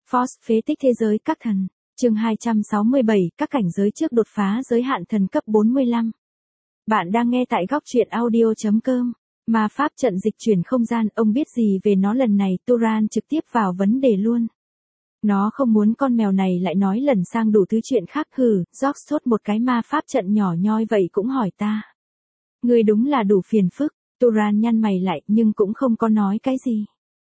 Force phế tích thế giới các thần. Chương 267, các cảnh giới trước đột phá giới hạn thần cấp 45. Bạn đang nghe tại góc truyện audio.com. Ma pháp trận dịch chuyển không gian, ông biết gì về nó lần này? Turan trực tiếp vào vấn đề luôn. Nó không muốn con mèo này lại nói lần sang đủ thứ chuyện khác. George thốt một cái, ma pháp trận nhỏ nhoi vậy cũng hỏi ta. Ngươi đúng là đủ phiền phức. Turan nhăn mày lại nhưng cũng không có nói cái gì.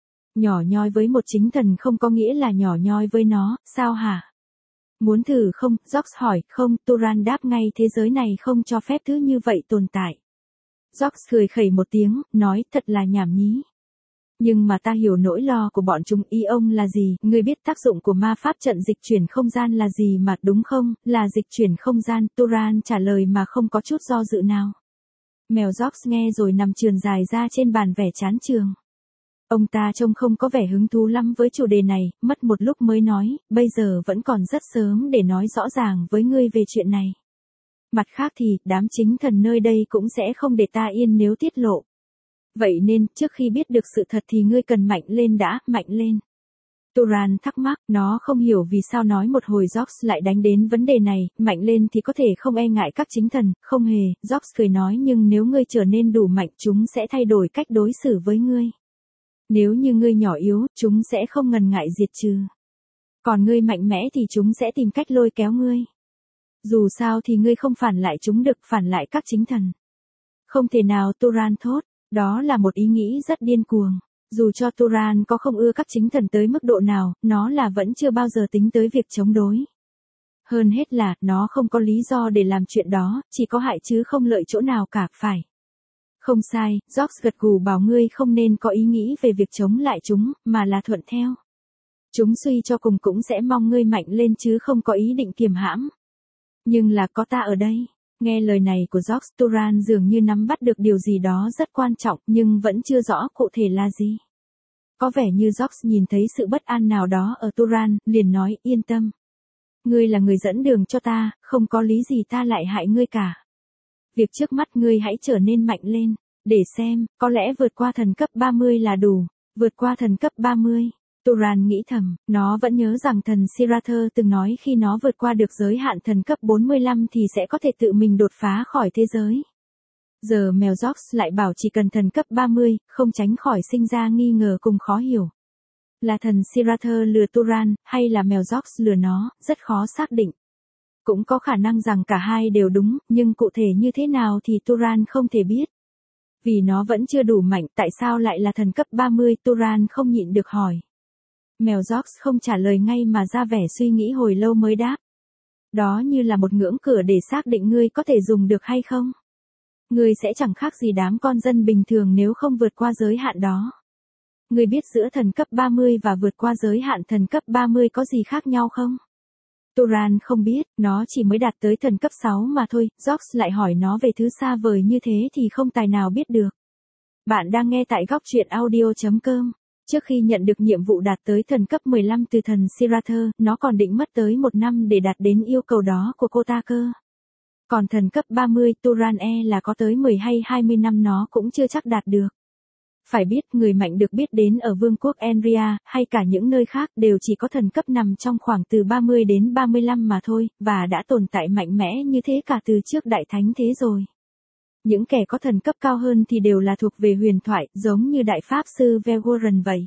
Nhỏ nhoi với một chính thần không có nghĩa là nhỏ nhoi với nó, sao hả? Muốn thử không? George hỏi. Không, Turan đáp ngay, thế giới này không cho phép thứ như vậy tồn tại. George cười khẩy một tiếng, nói thật là nhảm nhí. Nhưng mà ta hiểu nỗi lo của bọn chúng. Ý ông là gì? Ngươi biết tác dụng của ma pháp trận dịch chuyển không gian là gì mà, đúng không? Là dịch chuyển không gian, Turan trả lời mà không có chút do dự nào. Mèo George nghe rồi nằm trườn dài ra trên bàn vẻ chán chường. Ông ta trông không có vẻ hứng thú lắm với chủ đề này, mất một lúc mới nói, bây giờ vẫn còn rất sớm để nói rõ ràng với ngươi về chuyện này. Mặt khác thì, đám chính thần nơi đây cũng sẽ không để ta yên nếu tiết lộ. Vậy nên, trước khi biết được sự thật thì ngươi cần mạnh lên đã, mạnh lên. Turan thắc mắc, nó không hiểu vì sao nói một hồi George lại đánh đến vấn đề này, mạnh lên thì có thể không e ngại các chính thần, không hề, George cười nói, nhưng nếu ngươi trở nên đủ mạnh chúng sẽ thay đổi cách đối xử với ngươi. Nếu như ngươi nhỏ yếu, chúng sẽ không ngần ngại diệt trừ. Còn ngươi mạnh mẽ thì chúng sẽ tìm cách lôi kéo ngươi. Dù sao thì ngươi không phản lại chúng được, phản lại các chính thần. Không thể nào, Turan thốt, đó là một ý nghĩ rất điên cuồng. Dù cho Turan có không ưa các chính thần tới mức độ nào, nó là vẫn chưa bao giờ tính tới việc chống đối. Hơn hết là, nó không có lý do để làm chuyện đó, chỉ có hại chứ không lợi chỗ nào cả, phải. Không sai, George gật gù bảo ngươi không nên có ý nghĩ về việc chống lại chúng, mà là thuận theo. Chúng suy cho cùng cũng sẽ mong ngươi mạnh lên chứ không có ý định kiềm hãm. Nhưng là có ta ở đây. Nghe lời này của George, Turan dường như nắm bắt được điều gì đó rất quan trọng nhưng vẫn chưa rõ cụ thể là gì. Có vẻ như George nhìn thấy sự bất an nào đó ở Turan, liền nói, yên tâm. Ngươi là người dẫn đường cho ta, không có lý gì ta lại hại ngươi cả. Việc trước mắt ngươi hãy trở nên mạnh lên, để xem, có lẽ vượt qua thần cấp 30 là đủ. Vượt qua thần cấp 30. Turan nghĩ thầm, nó vẫn nhớ rằng thần Sirathur từng nói khi nó vượt qua được giới hạn thần cấp 45 thì sẽ có thể tự mình đột phá khỏi thế giới. Giờ mèo George lại bảo chỉ cần thần cấp 30, không tránh khỏi sinh ra nghi ngờ cùng khó hiểu. Là thần Sirathur lừa Turan, hay là mèo George lừa nó, rất khó xác định. Cũng có khả năng rằng cả hai đều đúng, nhưng cụ thể như thế nào thì Turan không thể biết. Vì nó vẫn chưa đủ mạnh, tại sao lại là thần cấp 30, Turan không nhịn được hỏi. Mèo George không trả lời ngay mà ra vẻ suy nghĩ hồi lâu mới đáp. Đó như là một ngưỡng cửa để xác định ngươi có thể dùng được hay không. Ngươi sẽ chẳng khác gì đám con dân bình thường nếu không vượt qua giới hạn đó. Ngươi biết giữa thần cấp 30 và vượt qua giới hạn thần cấp 30 có gì khác nhau không? Turan không biết, nó chỉ mới đạt tới thần cấp 6 mà thôi, George lại hỏi nó về thứ xa vời như thế thì không tài nào biết được. Bạn đang nghe tại góc truyện audio.com. Trước khi nhận được nhiệm vụ đạt tới thần cấp 15 từ thần Sirathur, nó còn định mất tới 1 năm để đạt đến yêu cầu đó của cô ta cơ. Còn thần cấp 30, Turan là có tới 10 hay 20 năm nó cũng chưa chắc đạt được. Phải biết, người mạnh được biết đến ở vương quốc Enria, hay cả những nơi khác đều chỉ có thần cấp nằm trong khoảng từ 30 đến 35 mà thôi, và đã tồn tại mạnh mẽ như thế cả từ trước đại thánh thế rồi. Những kẻ có thần cấp cao hơn thì đều là thuộc về huyền thoại, giống như đại pháp sư Velgoran vậy.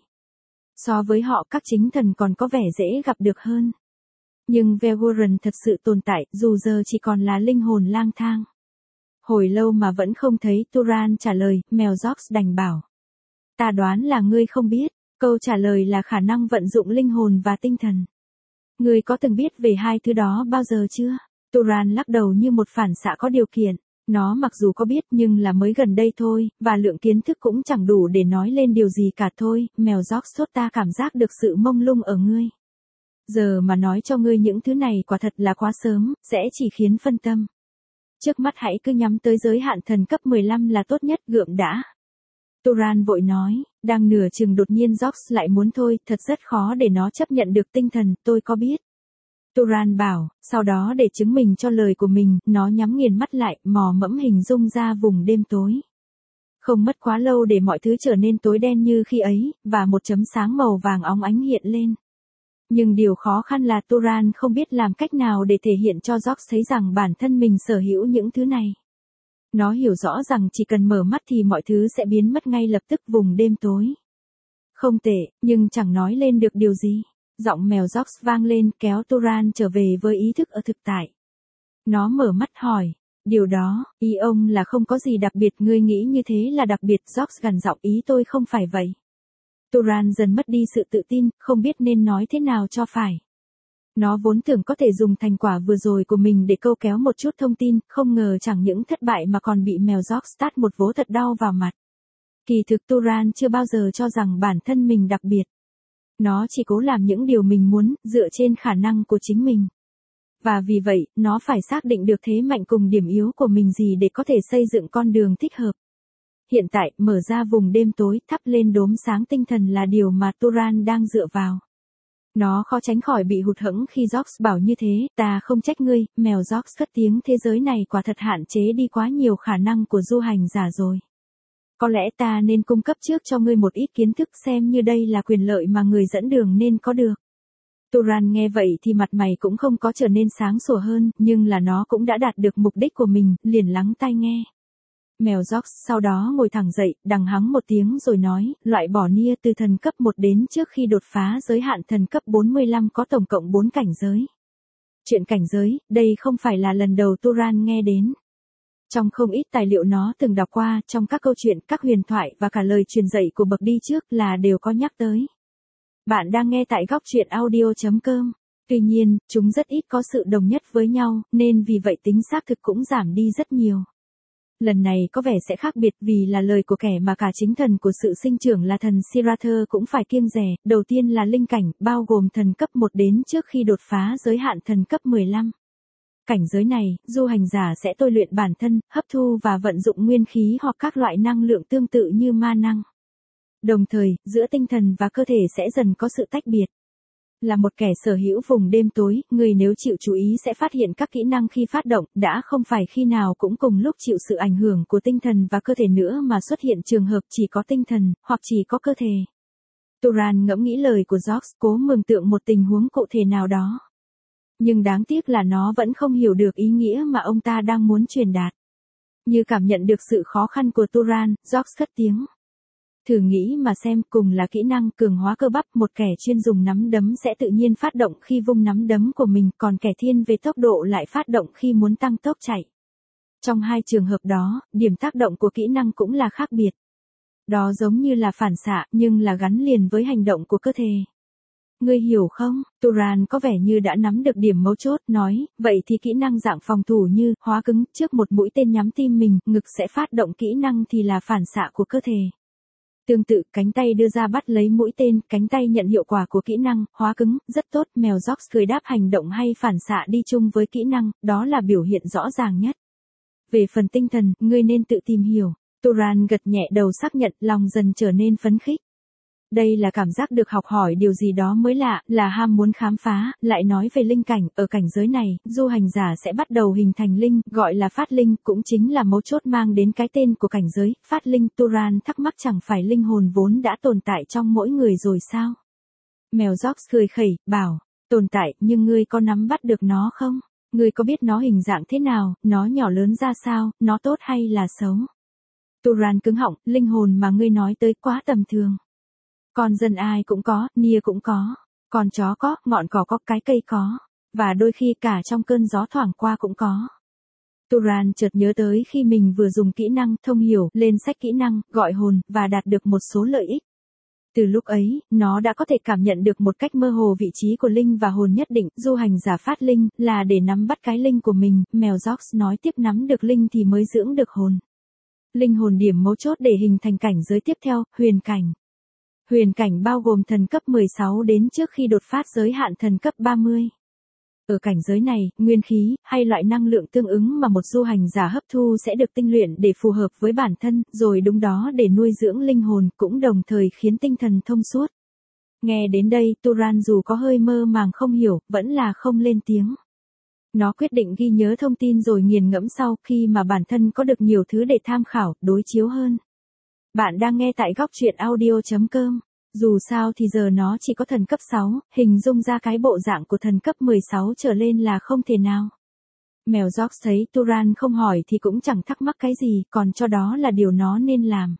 So với họ các chính thần còn có vẻ dễ gặp được hơn. Nhưng Velgoran thật sự tồn tại, dù giờ chỉ còn là linh hồn lang thang. Hồi lâu mà vẫn không thấy Turan trả lời, mèo George đành bảo. Ta đoán là ngươi không biết, câu trả lời là khả năng vận dụng linh hồn và tinh thần. Ngươi có từng biết về hai thứ đó bao giờ chưa? Turan lắc đầu như một phản xạ có điều kiện. Nó mặc dù có biết nhưng là mới gần đây thôi, và lượng kiến thức cũng chẳng đủ để nói lên điều gì cả thôi, mèo George sốt ta cảm giác được sự mông lung ở ngươi. Giờ mà nói cho ngươi những thứ này quả thật là quá sớm, sẽ chỉ khiến phân tâm. Trước mắt hãy cứ nhắm tới giới hạn thần cấp 15 là tốt nhất, gượng đã. Turan vội nói, đang nửa chừng đột nhiên George lại muốn thôi, thật rất khó để nó chấp nhận được tinh thần, tôi có biết. Turan bảo, sau đó để chứng minh cho lời của mình, nó nhắm nghiền mắt lại, mò mẫm hình dung ra vùng đêm tối. Không mất quá lâu để mọi thứ trở nên tối đen như khi ấy, và một chấm sáng màu vàng óng ánh hiện lên. Nhưng điều khó khăn là Turan không biết làm cách nào để thể hiện cho George thấy rằng bản thân mình sở hữu những thứ này. Nó hiểu rõ rằng chỉ cần mở mắt thì mọi thứ sẽ biến mất ngay lập tức vùng đêm tối. Không tệ, nhưng chẳng nói lên được điều gì. Giọng mèo George vang lên kéo Turan trở về với ý thức ở thực tại. Nó mở mắt hỏi, điều đó, ý ông là không có gì đặc biệt, ngươi nghĩ như thế là đặc biệt. George gằn giọng, ý tôi không phải vậy. Turan dần mất đi sự tự tin, không biết nên nói thế nào cho phải. Nó vốn tưởng có thể dùng thành quả vừa rồi của mình để câu kéo một chút thông tin, không ngờ chẳng những thất bại mà còn bị mèo George tát một vố thật đau vào mặt. Kỳ thực Turan chưa bao giờ cho rằng bản thân mình đặc biệt. Nó chỉ cố làm những điều mình muốn, dựa trên khả năng của chính mình. Và vì vậy, nó phải xác định được thế mạnh cùng điểm yếu của mình gì để có thể xây dựng con đường thích hợp. Hiện tại, mở ra vùng đêm tối, thắp lên đốm sáng tinh thần là điều mà Turan đang dựa vào. Nó khó tránh khỏi bị hụt hẫng khi George bảo như thế, ta không trách ngươi, mèo George cất tiếng, thế giới này quả thật hạn chế đi quá nhiều khả năng của du hành giả rồi. Có lẽ ta nên cung cấp trước cho ngươi một ít kiến thức xem như đây là quyền lợi mà người dẫn đường nên có được. Turan nghe vậy thì mặt mày cũng không có trở nên sáng sủa hơn, nhưng là nó cũng đã đạt được mục đích của mình, liền lắng tai nghe. Mèo George sau đó ngồi thẳng dậy, đằng hắng một tiếng rồi nói, loại bỏ Nia từ thần cấp 1 đến trước khi đột phá giới hạn thần cấp 45 có tổng cộng 4 cảnh giới. Chuyện cảnh giới, đây không phải là lần đầu Turan nghe đến. Trong không ít tài liệu nó từng đọc qua, trong các câu chuyện, các huyền thoại và cả lời truyền dạy của bậc đi trước là đều có nhắc tới. Bạn đang nghe tại góc truyện audio.com. Tuy nhiên, chúng rất ít có sự đồng nhất với nhau, nên vì vậy tính xác thực cũng giảm đi rất nhiều. Lần này có vẻ sẽ khác biệt vì là lời của kẻ mà cả chính thần của sự sinh trưởng là thần Sirather cũng phải kiêng dè. Đầu tiên là linh cảnh, bao gồm thần cấp 1 đến trước khi đột phá giới hạn thần cấp 15. Cảnh giới này, du hành giả sẽ tôi luyện bản thân, hấp thu và vận dụng nguyên khí hoặc các loại năng lượng tương tự như ma năng. Đồng thời, giữa tinh thần và cơ thể sẽ dần có sự tách biệt. Là một kẻ sở hữu vùng đêm tối, người nếu chịu chú ý sẽ phát hiện các kỹ năng khi phát động, đã không phải khi nào cũng cùng lúc chịu sự ảnh hưởng của tinh thần và cơ thể nữa mà xuất hiện trường hợp chỉ có tinh thần, hoặc chỉ có cơ thể. Turan ngẫm nghĩ lời của George, cố mường tượng một tình huống cụ thể nào đó. Nhưng đáng tiếc là nó vẫn không hiểu được ý nghĩa mà ông ta đang muốn truyền đạt. Như cảm nhận được sự khó khăn của Turan, George cất tiếng. Thử nghĩ mà xem, cùng là kỹ năng cường hóa cơ bắp, một kẻ chuyên dùng nắm đấm sẽ tự nhiên phát động khi vung nắm đấm của mình, còn kẻ thiên về tốc độ lại phát động khi muốn tăng tốc chạy. Trong hai trường hợp đó, điểm tác động của kỹ năng cũng là khác biệt. Đó giống như là phản xạ, nhưng là gắn liền với hành động của cơ thể. Ngươi hiểu không? Turan có vẻ như đã nắm được điểm mấu chốt, nói, vậy thì kỹ năng dạng phòng thủ như hóa cứng, trước một mũi tên nhắm tim mình, ngực sẽ phát động kỹ năng thì là phản xạ của cơ thể. Tương tự, cánh tay đưa ra bắt lấy mũi tên, cánh tay nhận hiệu quả của kỹ năng hóa cứng, rất tốt. Mèo George cười đáp, hành động hay phản xạ đi chung với kỹ năng, đó là biểu hiện rõ ràng nhất. Về phần tinh thần, ngươi nên tự tìm hiểu. Turan gật nhẹ đầu xác nhận, lòng dần trở nên phấn khích. Đây là cảm giác được học hỏi điều gì đó mới lạ, là ham muốn khám phá. Lại nói về linh cảnh, ở cảnh giới này, du hành giả sẽ bắt đầu hình thành linh, gọi là phát linh, cũng chính là mấu chốt mang đến cái tên của cảnh giới, phát linh. Turan thắc mắc, chẳng phải linh hồn vốn đã tồn tại trong mỗi người rồi sao? Mèo George cười khẩy, bảo, tồn tại, nhưng ngươi có nắm bắt được nó không? Ngươi có biết nó hình dạng thế nào, nó nhỏ lớn ra sao, nó tốt hay là xấu? Turan cứng họng, linh hồn mà ngươi nói tới quá tầm thường. Con dân ai cũng có, Nia cũng có, con chó có, ngọn cỏ có, cái cây có, và đôi khi cả trong cơn gió thoảng qua cũng có. Turan chợt nhớ tới khi mình vừa dùng kỹ năng thông hiểu lên sách kỹ năng, gọi hồn, và đạt được một số lợi ích. Từ lúc ấy, nó đã có thể cảm nhận được một cách mơ hồ vị trí của linh và hồn nhất định. Du hành giả phát linh, là để nắm bắt cái linh của mình. Mèo George nói tiếp, nắm được linh thì mới dưỡng được hồn. Linh hồn điểm mấu chốt để hình thành cảnh giới tiếp theo, huyền cảnh. Huyền cảnh bao gồm thần cấp 16 đến trước khi đột phát giới hạn thần cấp 30. Ở cảnh giới này, nguyên khí, hay loại năng lượng tương ứng mà một du hành giả hấp thu sẽ được tinh luyện để phù hợp với bản thân, rồi đúng đó để nuôi dưỡng linh hồn, cũng đồng thời khiến tinh thần thông suốt. Nghe đến đây, Turan dù có hơi mơ màng không hiểu, vẫn là không lên tiếng. Nó quyết định ghi nhớ thông tin rồi nghiền ngẫm sau, khi mà bản thân có được nhiều thứ để tham khảo, đối chiếu hơn. Bạn đang nghe tại góc truyện audio.com. Dù sao thì giờ nó chỉ có thần cấp 6, hình dung ra cái bộ dạng của thần cấp 16 trở lên là không thể nào. Mèo George thấy Turan không hỏi thì cũng chẳng thắc mắc cái gì, còn cho đó là điều nó nên làm.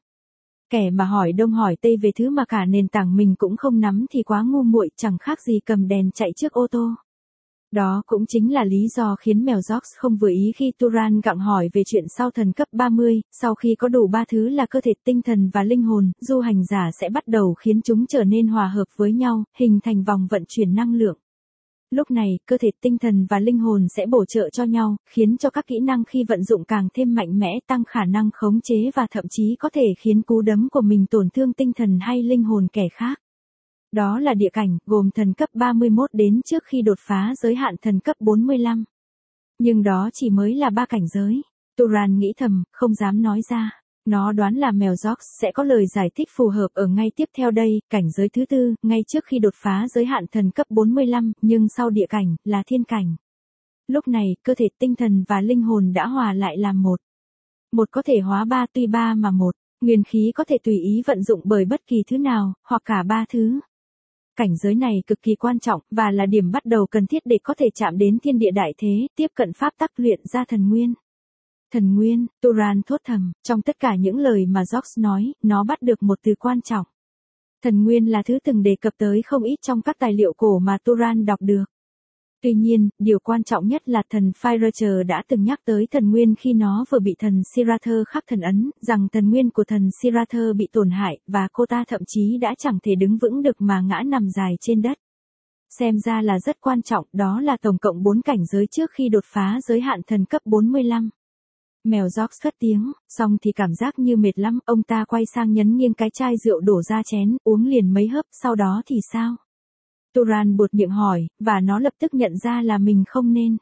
Kẻ mà hỏi đông hỏi tây về thứ mà cả nền tảng mình cũng không nắm thì quá ngu muội, chẳng khác gì cầm đèn chạy trước ô tô. Đó cũng chính là lý do khiến mèo George không vừa ý khi Turan gặng hỏi về chuyện sau thần cấp 30, sau khi có đủ ba thứ là cơ thể, tinh thần và linh hồn, du hành giả sẽ bắt đầu khiến chúng trở nên hòa hợp với nhau, hình thành vòng vận chuyển năng lượng. Lúc này, cơ thể, tinh thần và linh hồn sẽ bổ trợ cho nhau, khiến cho các kỹ năng khi vận dụng càng thêm mạnh mẽ, tăng khả năng khống chế và thậm chí có thể khiến cú đấm của mình tổn thương tinh thần hay linh hồn kẻ khác. Đó là địa cảnh, gồm thần cấp 31 đến trước khi đột phá giới hạn thần cấp 45. Nhưng đó chỉ mới là 3 cảnh giới. Turan nghĩ thầm, không dám nói ra. Nó đoán là mèo George sẽ có lời giải thích phù hợp ở ngay tiếp theo đây, cảnh giới thứ tư, ngay trước khi đột phá giới hạn thần cấp 45, nhưng sau địa cảnh, là thiên cảnh. Lúc này, cơ thể, tinh thần và linh hồn đã hòa lại làm một. Một có thể hóa ba, tuy ba mà một. Nguyên khí có thể tùy ý vận dụng bởi bất kỳ thứ nào, hoặc cả ba thứ. Cảnh giới này cực kỳ quan trọng, và là điểm bắt đầu cần thiết để có thể chạm đến thiên địa đại thế, tiếp cận pháp tắc luyện ra thần nguyên. Thần nguyên, Turan thốt thầm, trong tất cả những lời mà George nói, nó bắt được một từ quan trọng. Thần nguyên là thứ từng đề cập tới không ít trong các tài liệu cổ mà Turan đọc được. Tuy nhiên, điều quan trọng nhất là thần Firacher đã từng nhắc tới thần nguyên khi nó vừa bị thần Sirather khắc thần ấn, rằng thần nguyên của thần Sirather bị tổn hại, và cô ta thậm chí đã chẳng thể đứng vững được mà ngã nằm dài trên đất. Xem ra là rất quan trọng, đó là tổng cộng 4 cảnh giới trước khi đột phá giới hạn thần cấp 45. Mèo George cất tiếng, xong thì cảm giác như mệt lắm, ông ta quay sang nhấn nghiêng cái chai rượu đổ ra chén, uống liền mấy hớp, sau đó thì sao? Turan buột miệng hỏi, và nó lập tức nhận ra là mình không nên.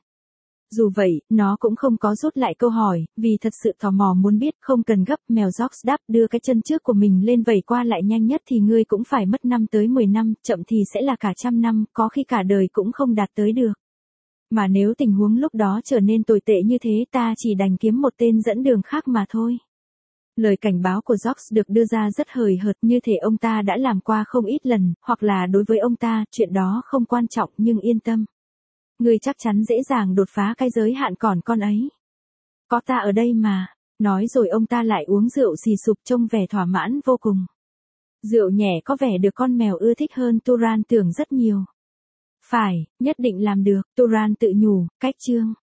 Dù vậy, nó cũng không có rút lại câu hỏi, vì thật sự tò mò muốn biết, không cần gấp, mèo George đáp, đưa cái chân trước của mình lên vẩy qua lại, nhanh nhất thì ngươi cũng phải mất 5 tới 10 năm, chậm thì sẽ là cả trăm năm, có khi cả đời cũng không đạt tới được. Mà nếu tình huống lúc đó trở nên tồi tệ như thế, ta chỉ đành kiếm một tên dẫn đường khác mà thôi. Lời cảnh báo của George được đưa ra rất hời hợt, như thể ông ta đã làm qua không ít lần, hoặc là đối với ông ta, chuyện đó không quan trọng, nhưng yên tâm. Ngươi chắc chắn dễ dàng đột phá cái giới hạn còn con ấy. Có ta ở đây mà. Nói rồi ông ta lại uống rượu xì sụp, trông vẻ thỏa mãn vô cùng. Rượu nhẹ có vẻ được con mèo ưa thích hơn Turan tưởng rất nhiều. Phải, nhất định làm được, Turan tự nhủ, cách chương.